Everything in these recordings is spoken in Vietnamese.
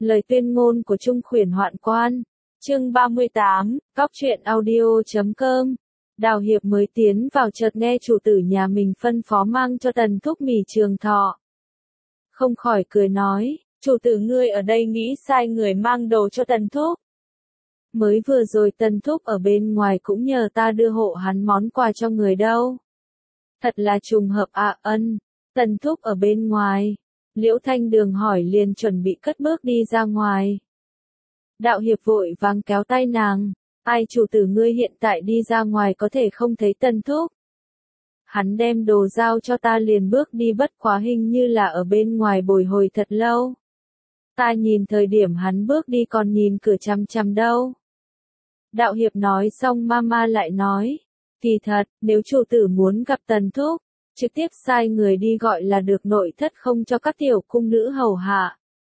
Lời tuyên ngôn của Trung Khuyển Hoạn Quan. Chương 38, Cóc truyện audio.com. Đào Hiệp mới tiến vào chợt nghe chủ tử nhà mình phân phó mang cho Tần Thúc mì trường thọ. Không khỏi cười nói, chủ tử ngươi ở đây nghĩ sai người mang đồ cho Tần Thúc. Mới vừa rồi Tần Thúc ở bên ngoài cũng nhờ ta đưa hộ hắn món quà cho người đâu. Thật là trùng hợp ạ. Ân. Tần Thúc ở bên ngoài. Liễu Thanh Đường hỏi liền chuẩn bị cất bước đi ra ngoài. Đạo Hiệp vội vàng kéo tay nàng. Ai chủ tử ngươi hiện tại đi ra ngoài có thể không thấy Tần Thúc. Hắn đem đồ giao cho ta liền bước đi, bất quá hình như là ở bên ngoài bồi hồi thật lâu. Ta nhìn thời điểm hắn bước đi còn nhìn cửa chằm chằm đâu. Đạo Hiệp nói xong mama lại nói. Kỳ thật, nếu chủ tử muốn gặp Tần Thúc, trực tiếp sai người đi gọi là được, nội thất không cho các tiểu cung nữ hầu hạ.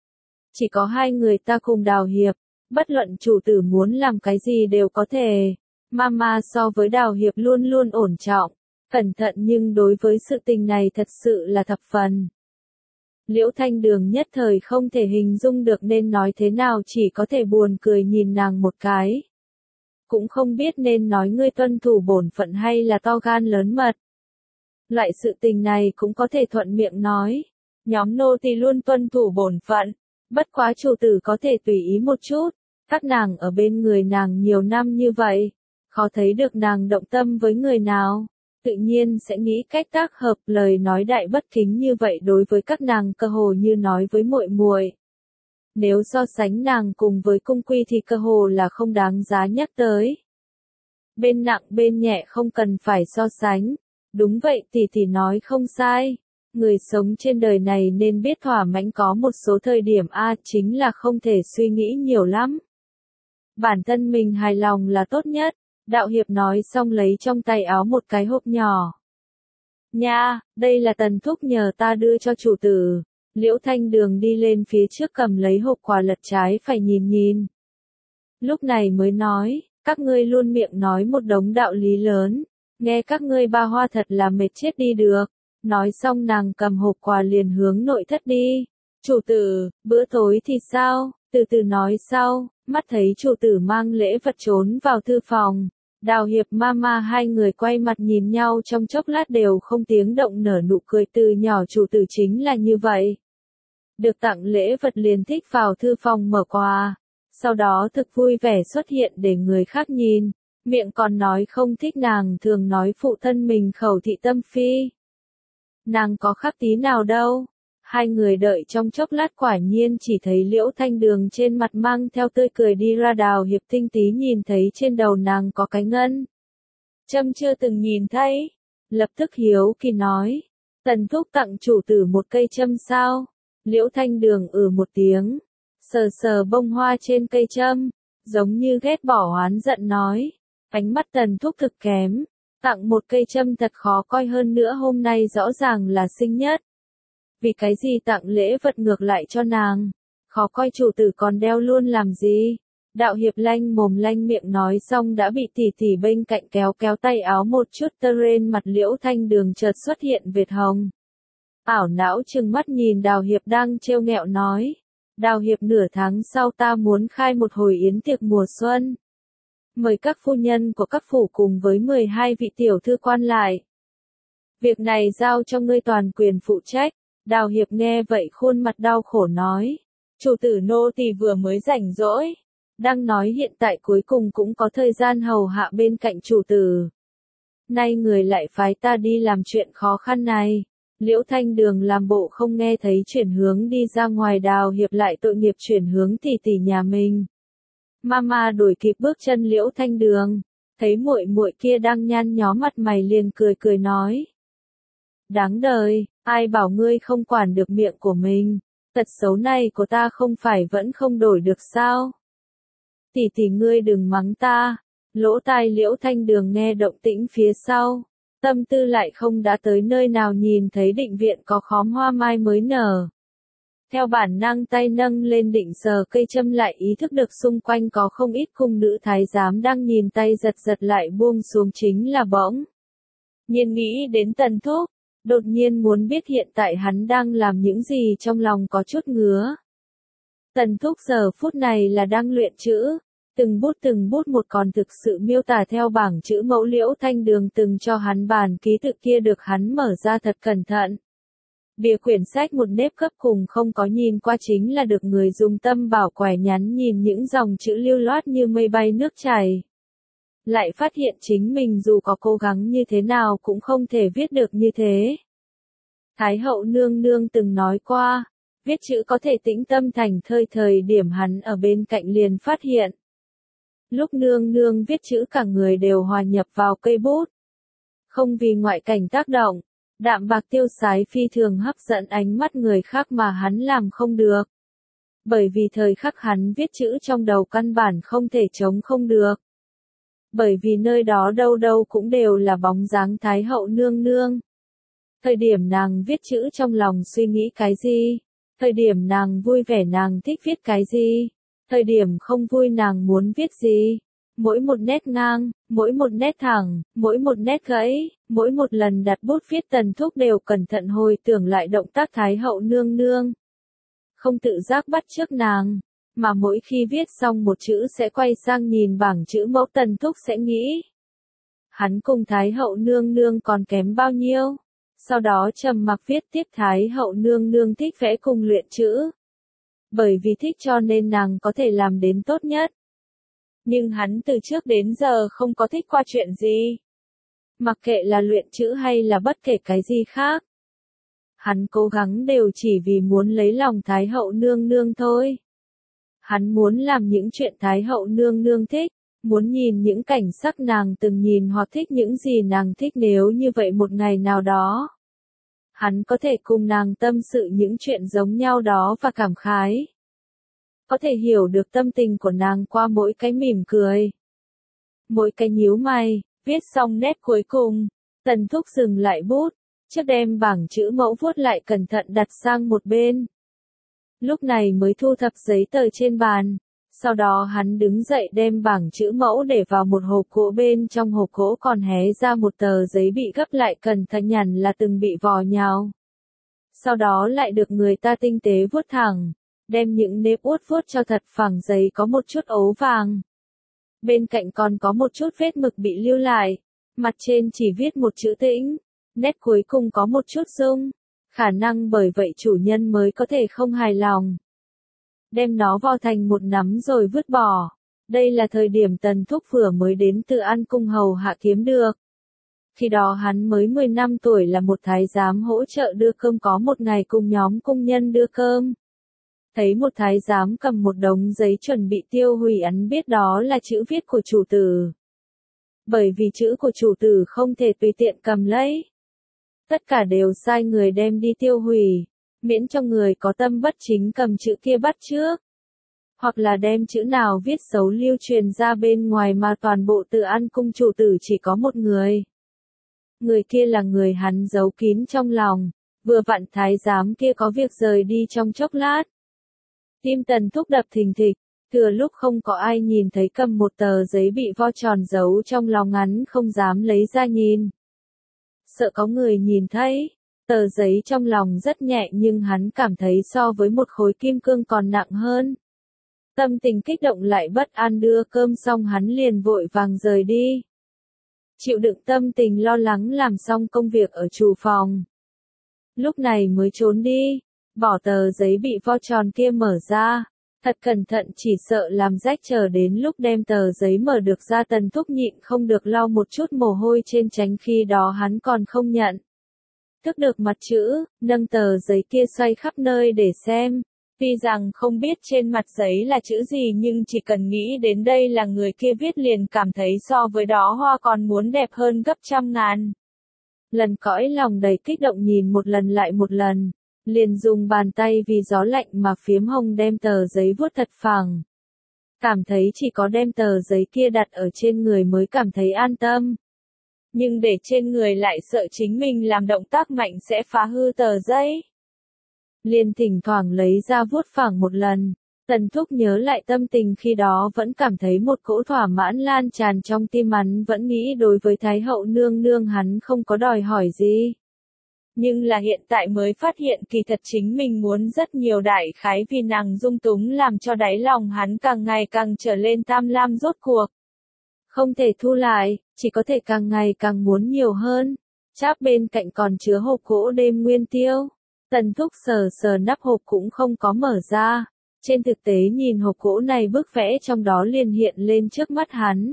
Chỉ có hai người ta cùng Đào Hiệp, bất luận chủ tử muốn làm cái gì đều có thể. Mama so với Đào Hiệp luôn luôn ổn trọng, cẩn thận, nhưng đối với sự tình này thật sự là thập phần. Liễu Thanh Đường nhất thời không thể hình dung được nên nói thế nào, chỉ có thể buồn cười nhìn nàng một cái. Cũng không biết nên nói ngươi tuân thủ bổn phận hay là to gan lớn mật. Loại sự tình này cũng có thể thuận miệng nói. Nhóm nô tỳ luôn tuân thủ bổn phận. Bất quá chủ tử có thể tùy ý một chút. Các nàng ở bên người nàng nhiều năm như vậy. Khó thấy được nàng động tâm với người nào. Tự nhiên sẽ nghĩ cách tác hợp, lời nói đại bất kính như vậy đối với các nàng cơ hồ như nói với muội muội. Nếu so sánh nàng cùng với cung quy thì cơ hồ là không đáng giá nhắc tới. Bên nặng bên nhẹ không cần phải so sánh. Đúng vậy, tỷ nói không sai. Người sống trên đời này nên biết thỏa mãn, có một số thời điểm chính là không thể suy nghĩ nhiều lắm. Bản thân mình hài lòng là tốt nhất. Đạo Hiệp nói xong lấy trong tay áo một cái hộp nhỏ. Nha, đây là Tần Thúc nhờ ta đưa cho chủ tử. Liễu Thanh Đường đi lên phía trước cầm lấy hộp quà, lật trái phải nhìn. Lúc này mới nói, các ngươi luôn miệng nói một đống đạo lý lớn. Nghe các ngươi ba hoa thật là mệt chết đi được. Nói xong nàng cầm hộp quà liền hướng nội thất đi. Chủ tử, bữa tối thì sao? Từ từ nói sau. Mắt thấy chủ tử mang lễ vật trốn vào thư phòng. Đào Hiệp mama hai người quay mặt nhìn nhau trong chốc lát đều không tiếng động nở nụ cười, từ nhỏ chủ tử chính là như vậy. Được tặng lễ vật liền thích vào thư phòng mở quà. Sau đó thực vui vẻ xuất hiện để người khác nhìn. Miệng còn nói không thích, nàng thường nói phụ thân mình khẩu thị tâm phi. Nàng có khác tí nào đâu. Hai người đợi trong chốc lát quả nhiên chỉ thấy Liễu Thanh Đường trên mặt mang theo tươi cười đi ra. Đào Hiệp tinh tí nhìn thấy trên đầu nàng có cái ngân châm chưa từng nhìn thấy. Lập tức hiếu kỳ nói, Tần Thúc tặng chủ tử một cây châm sao? Liễu Thanh Đường một tiếng, sờ sờ bông hoa trên cây châm, giống như ghét bỏ oán giận nói. Ánh mắt Tần Thúc thực kém, tặng một cây châm thật khó coi, hơn nữa hôm nay rõ ràng là sinh nhật. Vì cái gì tặng lễ vật ngược lại cho nàng? Khó coi, chủ tử còn đeo luôn làm gì? Đạo Hiệp lanh mồm lanh miệng nói xong đã bị tỷ bên cạnh kéo tay áo một chút, trên mặt Liễu Thanh Đường chợt xuất hiện vệt hồng. Ảo não trừng mắt nhìn Đào Hiệp đang trêu ghẹo nói. Đào Hiệp, nửa tháng sau ta muốn khai một hồi yến tiệc mùa xuân. Mời các phu nhân của các phủ cùng với 12 vị tiểu thư quan lại. Việc này giao cho ngươi toàn quyền phụ trách. Đào Hiệp nghe vậy khuôn mặt đau khổ nói. Chủ tử nô tỳ vừa mới rảnh rỗi. Đang nói hiện tại cuối cùng cũng có thời gian hầu hạ bên cạnh chủ tử. Nay người lại phái ta đi làm chuyện khó khăn này. Liễu Thanh Đường làm bộ không nghe thấy, chuyển hướng đi ra ngoài. Đào Hiệp lại tội nghiệp chuyển hướng tỷ nhà mình. Mama đuổi kịp bước chân Liễu Thanh Đường, thấy muội kia đang nhăn nhó mặt mày liền cười nói. Đáng đời, ai bảo ngươi không quản được miệng của mình, tật xấu này của ta không phải vẫn không đổi được sao? Tỷ ngươi đừng mắng ta. Lỗ tai Liễu Thanh Đường nghe động tĩnh phía sau, tâm tư lại không đã tới nơi nào, nhìn thấy định viện có khóm hoa mai mới nở. Theo bản năng tay nâng lên định sờ cây châm, lại ý thức được xung quanh có không ít cung nữ thái giám đang nhìn, tay giật lại buông xuống, chính là bỗng nhiên nghĩ đến Tần Thúc, đột nhiên muốn biết hiện tại hắn đang làm những gì, trong lòng có chút ngứa. Tần Thúc giờ phút này là đang luyện chữ, từng bút một còn thực sự miêu tả theo bảng chữ mẫu Liễu Thanh Đường từng cho hắn bản ký tự kia được hắn mở ra thật cẩn thận. Bìa quyển sách một nếp gấp cùng không có nhìn qua chính là được người dùng tâm bảo quẻ nhắn nhìn những dòng chữ lưu loát như mây bay nước chảy. Lại phát hiện chính mình dù có cố gắng như thế nào cũng không thể viết được như thế. Thái hậu nương nương từng nói qua, viết chữ có thể tĩnh tâm thành thơi, thời điểm hắn ở bên cạnh liền phát hiện. Lúc nương nương viết chữ cả người đều hòa nhập vào cây bút. Không vì ngoại cảnh tác động, đạm bạc tiêu sái phi thường hấp dẫn ánh mắt người khác mà hắn làm không được. Bởi vì thời khắc hắn viết chữ trong đầu căn bản không thể trống không được. Bởi vì nơi đó đâu đâu cũng đều là bóng dáng Thái hậu nương nương. Thời điểm nàng viết chữ trong lòng suy nghĩ cái gì? Thời điểm nàng vui vẻ nàng thích viết cái gì? Thời điểm không vui nàng muốn viết gì? Mỗi một nét ngang, mỗi một nét thẳng, mỗi một nét gãy, mỗi một lần đặt bút viết Tần Thúc đều cẩn thận hồi tưởng lại động tác Thái hậu nương nương. Không tự giác bắt chước nàng, mà mỗi khi viết xong một chữ sẽ quay sang nhìn bảng chữ mẫu, Tần Thúc sẽ nghĩ. Hắn cùng Thái hậu nương nương còn kém bao nhiêu? Sau đó trầm mặc viết tiếp, Thái hậu nương nương thích vẽ cùng luyện chữ. Bởi vì thích cho nên nàng có thể làm đến tốt nhất. Nhưng hắn từ trước đến giờ không có thích qua chuyện gì. Mặc kệ là luyện chữ hay là bất kể cái gì khác. Hắn cố gắng đều chỉ vì muốn lấy lòng Thái hậu nương nương thôi. Hắn muốn làm những chuyện Thái hậu nương nương thích, muốn nhìn những cảnh sắc nàng từng nhìn hoặc thích những gì nàng thích, nếu như vậy một ngày nào đó. Hắn có thể cùng nàng tâm sự những chuyện giống nhau đó và cảm khái. Có thể hiểu được tâm tình của nàng qua mỗi cái mỉm cười. Mỗi cái nhíu mày, viết xong nét cuối cùng, Tần Thúc dừng lại bút, trước đem bảng chữ mẫu vuốt lại cẩn thận đặt sang một bên. Lúc này mới thu thập giấy tờ trên bàn, sau đó hắn đứng dậy đem bảng chữ mẫu để vào một hộp gỗ, bên trong hộp gỗ còn hé ra một tờ giấy bị gấp lại cẩn thận nhằn là từng bị vò nhào. Sau đó lại được người ta tinh tế vuốt thẳng, đem những nếp uốn vuốt cho thật phẳng, giấy có một chút ấu vàng. Bên cạnh còn có một chút vết mực bị lưu lại, mặt trên chỉ viết một chữ Tĩnh, nét cuối cùng có một chút rung, khả năng bởi vậy chủ nhân mới có thể không hài lòng. Đem nó vo thành một nắm rồi vứt bỏ. Đây là thời điểm Tần Thúc vừa mới đến từ An Cung hầu hạ kiếm được. Khi đó hắn mới 15 tuổi, là một thái giám hỗ trợ đưa cơm, có một ngày cùng nhóm cung nhân đưa cơm. Thấy một thái giám cầm một đống giấy chuẩn bị tiêu hủy, hắn biết đó là chữ viết của chủ tử. Bởi vì chữ của chủ tử không thể tùy tiện cầm lấy. Tất cả đều sai người đem đi tiêu hủy, miễn cho người có tâm bất chính cầm chữ kia bắt chước. Hoặc là đem chữ nào viết xấu lưu truyền ra bên ngoài, mà toàn bộ Từ An cung chủ tử chỉ có một người. Người kia là người hắn giấu kín trong lòng, vừa vặn thái giám kia có việc rời đi trong chốc lát. Tim Tần Thúc đập thình thịch, thừa lúc không có ai nhìn thấy cầm một tờ giấy bị vo tròn giấu trong lòng, hắn không dám lấy ra nhìn. Sợ có người nhìn thấy, tờ giấy trong lòng rất nhẹ nhưng hắn cảm thấy so với một khối kim cương còn nặng hơn. Tâm tình kích động lại bất an, đưa cơm xong hắn liền vội vàng rời đi. Chịu đựng tâm tình lo lắng làm xong công việc ở chủ phòng. Lúc này mới trốn đi, bỏ tờ giấy bị vo tròn kia mở ra, thật cẩn thận chỉ sợ làm rách, chờ đến lúc đem tờ giấy mở được ra, Tần Thúc nhịn không được lau một chút mồ hôi trên trán, khi đó hắn còn không nhận thức được mặt chữ, nâng tờ giấy kia xoay khắp nơi để xem. Tuy rằng không biết trên mặt giấy là chữ gì nhưng chỉ cần nghĩ đến đây là người kia viết liền cảm thấy so với đó hoa còn muốn đẹp hơn gấp trăm ngàn. Lần cõi lòng đầy kích động nhìn một lần lại một lần, liền dùng bàn tay vì gió lạnh mà phiếm hồng đem tờ giấy vuốt thật phẳng. Cảm thấy chỉ có đem tờ giấy kia đặt ở trên người mới cảm thấy an tâm. Nhưng để trên người lại sợ chính mình làm động tác mạnh sẽ phá hư tờ giấy. Liền thỉnh thoảng lấy ra vuốt phẳng một lần. Tần Thúc nhớ lại tâm tình khi đó vẫn cảm thấy một cỗ thỏa mãn lan tràn trong tim hắn, vẫn nghĩ đối với Thái hậu nương nương hắn không có đòi hỏi gì. Nhưng là hiện tại mới phát hiện kỳ thật chính mình muốn rất nhiều đại khái vì nàng dung túng làm cho đáy lòng hắn càng ngày càng trở lên tham lam rốt cuộc. Không thể thu lại, chỉ có thể càng ngày càng muốn nhiều hơn. Cháp bên cạnh còn chứa hộp gỗ đêm nguyên tiêu. Tần Thúc sờ sờ nắp hộp cũng không có mở ra. Trên thực tế nhìn hộp gỗ này bức vẽ trong đó liền hiện lên trước mắt hắn.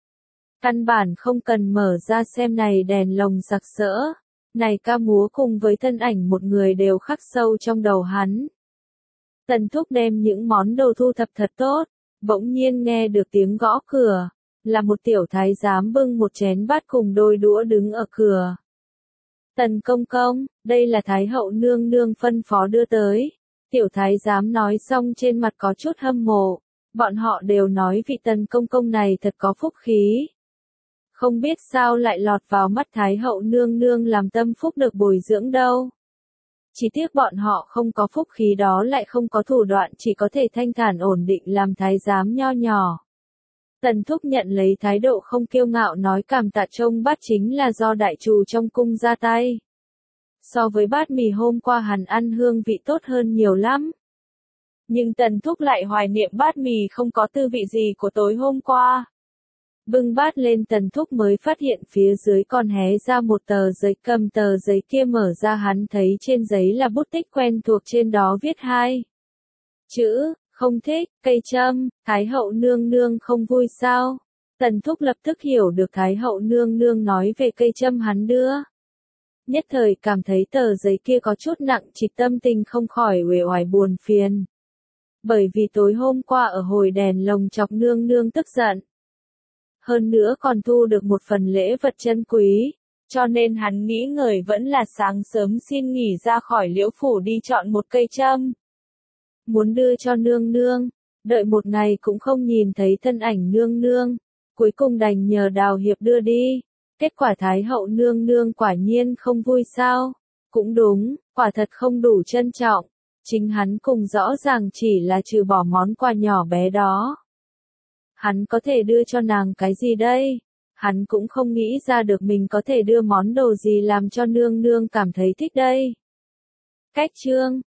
Căn bản không cần mở ra xem này đèn lồng sặc sỡ. Này ca múa cùng với thân ảnh một người đều khắc sâu trong đầu hắn. Tần Thúc đem những món đồ thu thập thật tốt. Bỗng nhiên nghe được tiếng gõ cửa. Là một tiểu thái giám bưng một chén bát cùng đôi đũa đứng ở cửa. Tần công công, đây là Thái hậu nương nương phân phó đưa tới. Tiểu thái giám nói xong trên mặt có chút hâm mộ. Bọn họ đều nói vị tần công công này thật có phúc khí. Không biết sao lại lọt vào mắt Thái hậu nương nương làm tâm phúc được bồi dưỡng đâu. Chỉ tiếc bọn họ không có phúc khí đó lại không có thủ đoạn chỉ có thể thanh thản ổn định làm thái giám nho nhỏ. Tần Thúc nhận lấy thái độ không kiêu ngạo nói cảm tạ trông bát chính là do đại trù trong cung ra tay. So với bát mì hôm qua hắn ăn hương vị tốt hơn nhiều lắm. Nhưng Tần Thúc lại hoài niệm bát mì không có tư vị gì của tối hôm qua. Bưng bát lên Tần Thúc mới phát hiện phía dưới còn hé ra một tờ giấy, cầm tờ giấy kia mở ra hắn thấy trên giấy là bút tích quen thuộc trên đó viết hai chữ. Không thích, cây châm, Thái hậu nương nương không vui sao? Tần Thúc lập tức hiểu được Thái hậu nương nương nói về cây châm hắn đưa. Nhất thời cảm thấy tờ giấy kia có chút nặng trịch tâm tình không khỏi uể oải buồn phiền. Bởi vì tối hôm qua ở hồi đèn lồng chọc nương nương tức giận. Hơn nữa còn thu được một phần lễ vật chân quý, cho nên hắn nghĩ người vẫn là sáng sớm xin nghỉ ra khỏi Liễu phủ đi chọn một cây châm. Muốn đưa cho nương nương, đợi một ngày cũng không nhìn thấy thân ảnh nương nương, cuối cùng đành nhờ Đào Hiệp đưa đi. Kết quả Thái hậu nương nương quả nhiên không vui sao? Cũng đúng, quả thật không đủ trân trọng. Chính hắn cùng rõ ràng chỉ là trừ bỏ món quà nhỏ bé đó. Hắn có thể đưa cho nàng cái gì đây? Hắn cũng không nghĩ ra được mình có thể đưa món đồ gì làm cho nương nương cảm thấy thích đây. Cách chương